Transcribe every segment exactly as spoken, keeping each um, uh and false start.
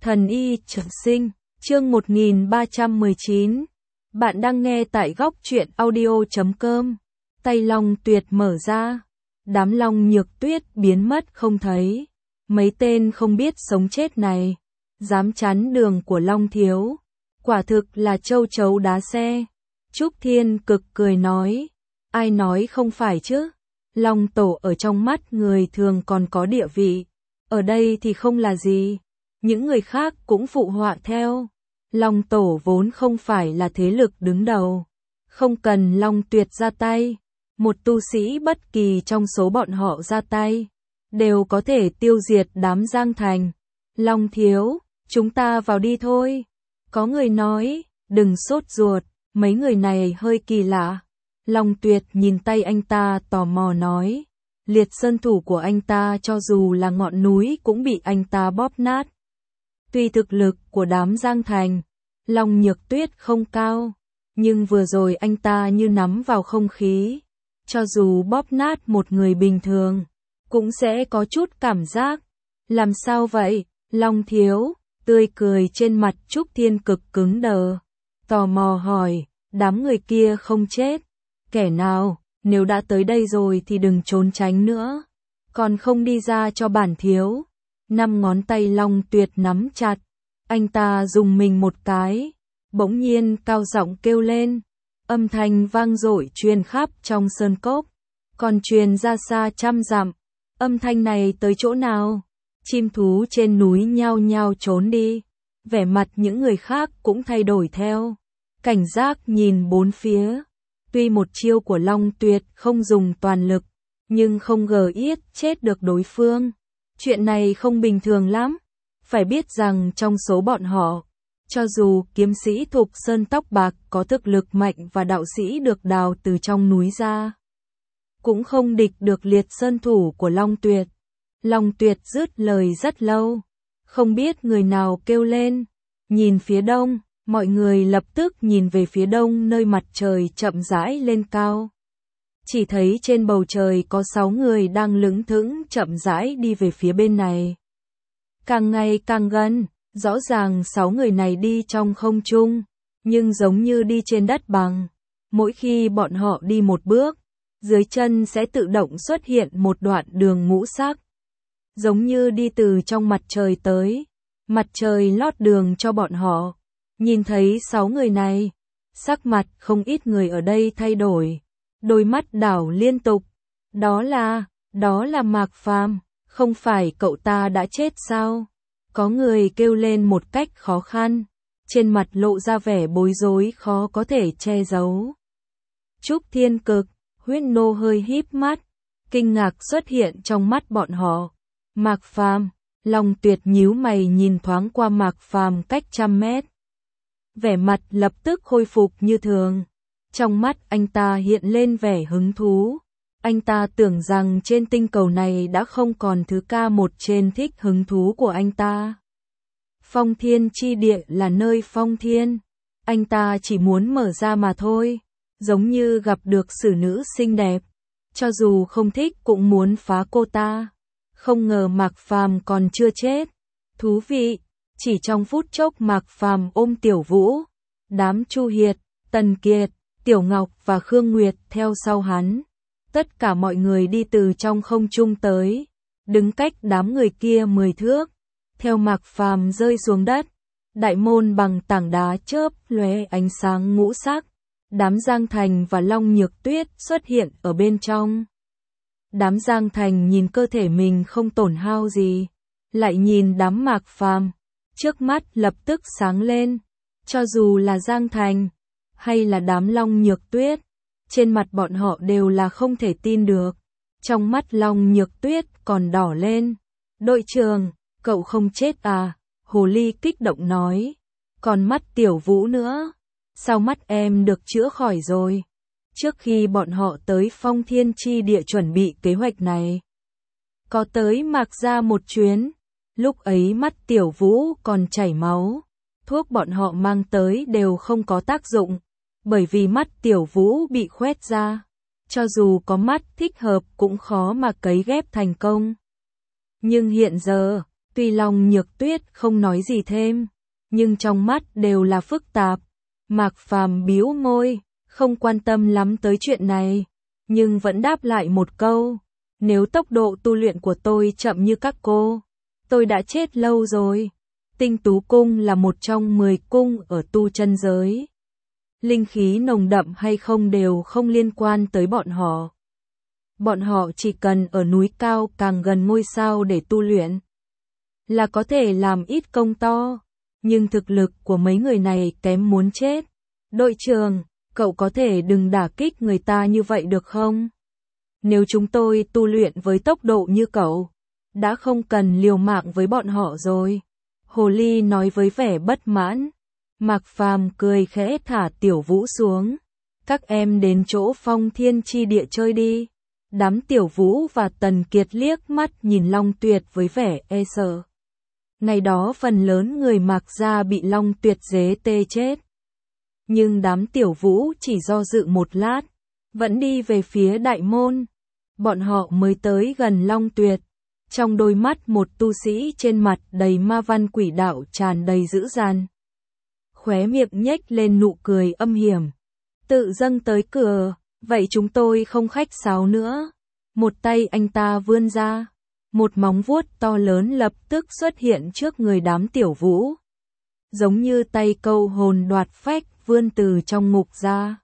Thần y trường sinh, chương một nghìn ba trăm mười chín. Bạn đang nghe tại góc truyện audio chấm com. Tay Long Tuyệt mở ra, đám Long Nhược Tuyết biến mất không thấy. Mấy tên không biết sống chết này, dám chắn đường của Long thiếu, quả thực là châu chấu đá xe. Trúc Thiên Cực cười nói, ai nói không phải chứ? Long tổ ở trong mắt người thường còn có địa vị, ở đây thì không là gì. Những người khác cũng phụ họa theo. Long tổ vốn không phải là thế lực đứng đầu, không cần Long Tuyệt ra tay, một tu sĩ bất kỳ trong số bọn họ ra tay, đều có thể tiêu diệt đám Giang Thành. Long thiếu, chúng ta vào đi thôi. Có người nói, đừng sốt ruột, mấy người này hơi kỳ lạ. Long Tuyệt nhìn tay anh ta tò mò nói, liệt sơn thủ của anh ta cho dù là ngọn núi cũng bị anh ta bóp nát. Tuy thực lực của đám Giang Thành, Long Nhược Tuyết không cao, nhưng vừa rồi anh ta như nắm vào không khí. Cho dù bóp nát một người bình thường, cũng sẽ có chút cảm giác. Làm sao vậy, Long thiếu? Tươi cười trên mặt Trúc Thiên Cực cứng đờ. Tò mò hỏi, đám người kia không chết. Kẻ nào, nếu đã tới đây rồi thì đừng trốn tránh nữa. Còn không đi ra cho bản thiếu. Năm ngón tay Long Tuyệt nắm chặt. Anh ta dùng mình một cái, bỗng nhiên cao giọng kêu lên. Âm thanh vang dội truyền khắp trong sơn cốc, còn truyền ra xa trăm dặm. Âm thanh này tới chỗ nào? Chim thú trên núi nhao nhao trốn đi. Vẻ mặt những người khác cũng thay đổi theo. Cảnh giác nhìn bốn phía. Tuy một chiêu của Long Tuyệt không dùng toàn lực, nhưng không gờ yết chết được đối phương. Chuyện này không bình thường lắm. Phải biết rằng trong số bọn họ, cho dù kiếm sĩ Thục Sơn tóc bạc có thực lực mạnh và đạo sĩ được đào từ trong núi ra, cũng không địch được liệt sơn thủ của Long Tuyệt. Long Tuyệt dứt lời rất lâu, không biết người nào kêu lên, nhìn phía đông, mọi người lập tức nhìn về phía đông nơi mặt trời chậm rãi lên cao. Chỉ thấy trên bầu trời có sáu người đang lững thững chậm rãi đi về phía bên này. Càng ngày càng gần, rõ ràng sáu người này đi trong không trung, nhưng giống như đi trên đất bằng. Mỗi khi bọn họ đi một bước, dưới chân sẽ tự động xuất hiện một đoạn đường ngũ sắc. Giống như đi từ trong mặt trời tới, mặt trời lót đường cho bọn họ. Nhìn thấy sáu người này, sắc mặt không ít người ở đây thay đổi, đôi mắt đảo liên tục. Đó là, đó là Mạc Phàm, không phải cậu ta đã chết sao? Có người kêu lên một cách khó khăn, trên mặt lộ ra vẻ bối rối khó có thể che giấu. Trúc Thiên Cực, Huyết Nô hơi híp mắt, kinh ngạc xuất hiện trong mắt bọn họ. Mạc Phàm, Long Tuyệt nhíu mày nhìn thoáng qua Mạc Phàm cách trăm mét. Vẻ mặt lập tức khôi phục như thường. Trong mắt anh ta hiện lên vẻ hứng thú. Anh ta tưởng rằng trên tinh cầu này đã không còn thứ ca một trên thích hứng thú của anh ta. Phong Thiên chi địa là nơi phong thiên. Anh ta chỉ muốn mở ra mà thôi. Giống như gặp được xử nữ xinh đẹp. Cho dù không thích cũng muốn phá cô ta. Không ngờ Mạc Phàm còn chưa chết. Thú vị. Chỉ trong phút chốc Mạc Phàm ôm Tiểu Vũ. Đám Chu Hiệt, Tần Kiệt, Tiểu Ngọc và Khương Nguyệt theo sau hắn. Tất cả mọi người đi từ trong không trung tới, đứng cách đám người kia mười thước, theo Mạc Phàm rơi xuống đất. Đại môn bằng tảng đá chớp lóe ánh sáng ngũ sắc, đám Giang Thành và Long Nhược Tuyết xuất hiện ở bên trong. Đám Giang Thành nhìn cơ thể mình không tổn hao gì, lại nhìn đám Mạc Phàm, trước mắt lập tức sáng lên. Cho dù là Giang Thành, hay là đám Long Nhược Tuyết, trên mặt bọn họ đều là không thể tin được. Trong mắt Long Nhược Tuyết còn đỏ lên. Đội trưởng, cậu không chết à? Hồ Ly kích động nói. Còn mắt Tiểu Vũ nữa. Sao mắt em được chữa khỏi rồi? Trước khi bọn họ tới Phong Thiên chi địa chuẩn bị kế hoạch này, có tới Mạc gia một chuyến. Lúc ấy mắt Tiểu Vũ còn chảy máu. Thuốc bọn họ mang tới đều không có tác dụng. Bởi vì mắt Tiểu Vũ bị khoét ra, cho dù có mắt thích hợp cũng khó mà cấy ghép thành công. Nhưng hiện giờ, Tuy Long Nhược Tuyết không nói gì thêm, nhưng trong mắt đều là phức tạp. Mạc Phàm bĩu môi, không quan tâm lắm tới chuyện này, nhưng vẫn đáp lại một câu, nếu tốc độ tu luyện của tôi chậm như các cô, tôi đã chết lâu rồi. Tinh Tú Cung là một trong mười cung ở tu chân giới. Linh khí nồng đậm hay không đều không liên quan tới bọn họ. Bọn họ chỉ cần ở núi cao càng gần ngôi sao để tu luyện, là có thể làm ít công to, nhưng thực lực của mấy người này kém muốn chết. Đội trưởng, cậu có thể đừng đả kích người ta như vậy được không? Nếu chúng tôi tu luyện với tốc độ như cậu, đã không cần liều mạng với bọn họ rồi. Hồ Ly nói với vẻ bất mãn. Mạc Phàm cười khẽ thả Tiểu Vũ xuống. Các em đến chỗ Phong Thiên Chi Địa chơi đi. Đám Tiểu Vũ và Tần Kiệt liếc mắt nhìn Long Tuyệt với vẻ e sợ. Ngày đó phần lớn người Mạc gia bị Long Tuyệt dế tê chết. Nhưng đám Tiểu Vũ chỉ do dự một lát, vẫn đi về phía đại môn. Bọn họ mới tới gần Long Tuyệt. Trong đôi mắt một tu sĩ trên mặt đầy ma văn quỷ đạo tràn đầy dữ dằn. Khóe miệng nhếch lên nụ cười âm hiểm. Tự dâng tới cửa, vậy chúng tôi không khách sáo nữa. Một tay anh ta vươn ra, một móng vuốt to lớn lập tức xuất hiện trước người đám Tiểu Vũ. Giống như tay câu hồn đoạt phách vươn từ trong ngục ra.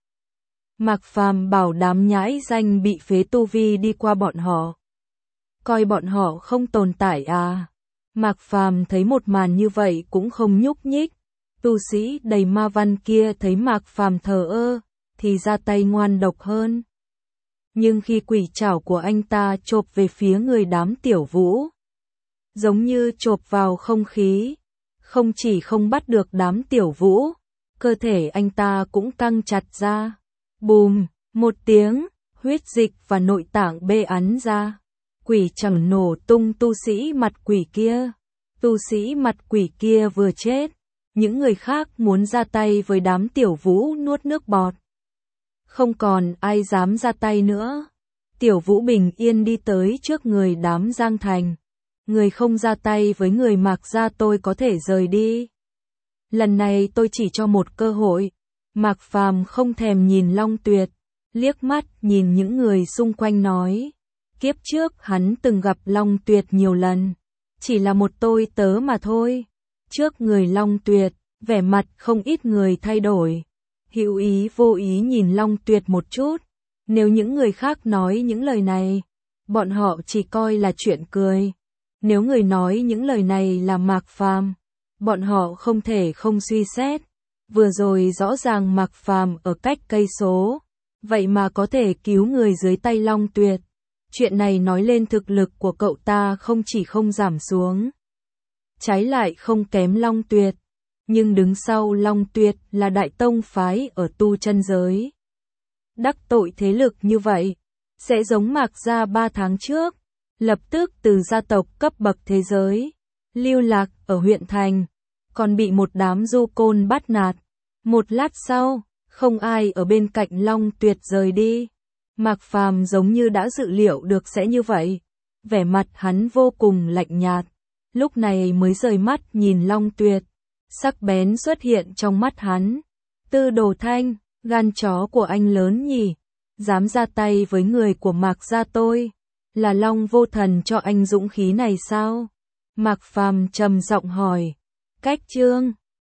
Mạc Phàm bảo đám nhãi danh bị phế tu vi đi qua bọn họ. Coi bọn họ không tồn tại à? Mạc Phàm thấy một màn như vậy cũng không nhúc nhích. Tu sĩ đầy ma văn kia thấy Mạc Phàm thờ ơ, thì ra tay ngoan độc hơn. Nhưng khi quỷ trảo của anh ta chộp về phía người đám Tiểu Vũ, giống như chộp vào không khí, không chỉ không bắt được đám Tiểu Vũ, cơ thể anh ta cũng căng chặt ra. Bùm, một tiếng, huyết dịch và nội tạng bê ắn ra. Quỷ chẳng nổ tung tu sĩ mặt quỷ kia. Tu sĩ mặt quỷ kia vừa chết, những người khác muốn ra tay với đám Tiểu Vũ nuốt nước bọt. Không còn ai dám ra tay nữa. Tiểu Vũ bình yên đi tới trước người đám Giang Thành. Người không ra tay với người Mạc gia tôi có thể rời đi. Lần này tôi chỉ cho một cơ hội. Mạc Phàm không thèm nhìn Long Tuyệt, liếc mắt nhìn những người xung quanh nói. Kiếp trước hắn từng gặp Long Tuyệt nhiều lần, chỉ là một tôi tớ mà thôi. Trước người Long Tuyệt, vẻ mặt không ít người thay đổi. Hữu ý vô ý nhìn Long Tuyệt một chút. Nếu những người khác nói những lời này, bọn họ chỉ coi là chuyện cười. Nếu người nói những lời này là Mạc Phàm, bọn họ không thể không suy xét. Vừa rồi rõ ràng Mạc Phàm ở cách cây số, vậy mà có thể cứu người dưới tay Long Tuyệt. Chuyện này nói lên thực lực của cậu ta không chỉ không giảm xuống, trái lại không kém Long Tuyệt. Nhưng đứng sau Long Tuyệt là đại tông phái ở tu chân giới. Đắc tội thế lực như vậy, sẽ giống Mạc gia ba tháng trước, lập tức từ gia tộc cấp bậc thế giới, lưu lạc ở huyện thành, còn bị một đám du côn bắt nạt. Một lát sau, không ai ở bên cạnh Long Tuyệt rời đi. Mạc Phàm giống như đã dự liệu được sẽ như vậy. Vẻ mặt hắn vô cùng lạnh nhạt. Lúc này mới rời mắt nhìn Long Tuyệt. Sắc bén xuất hiện trong mắt hắn. Tư Đồ Thanh, gan chó của anh lớn nhỉ. Dám ra tay với người của Mạc gia tôi. Là Long Vô Thần cho anh dũng khí này sao? Mạc Phàm trầm giọng hỏi. Cách chương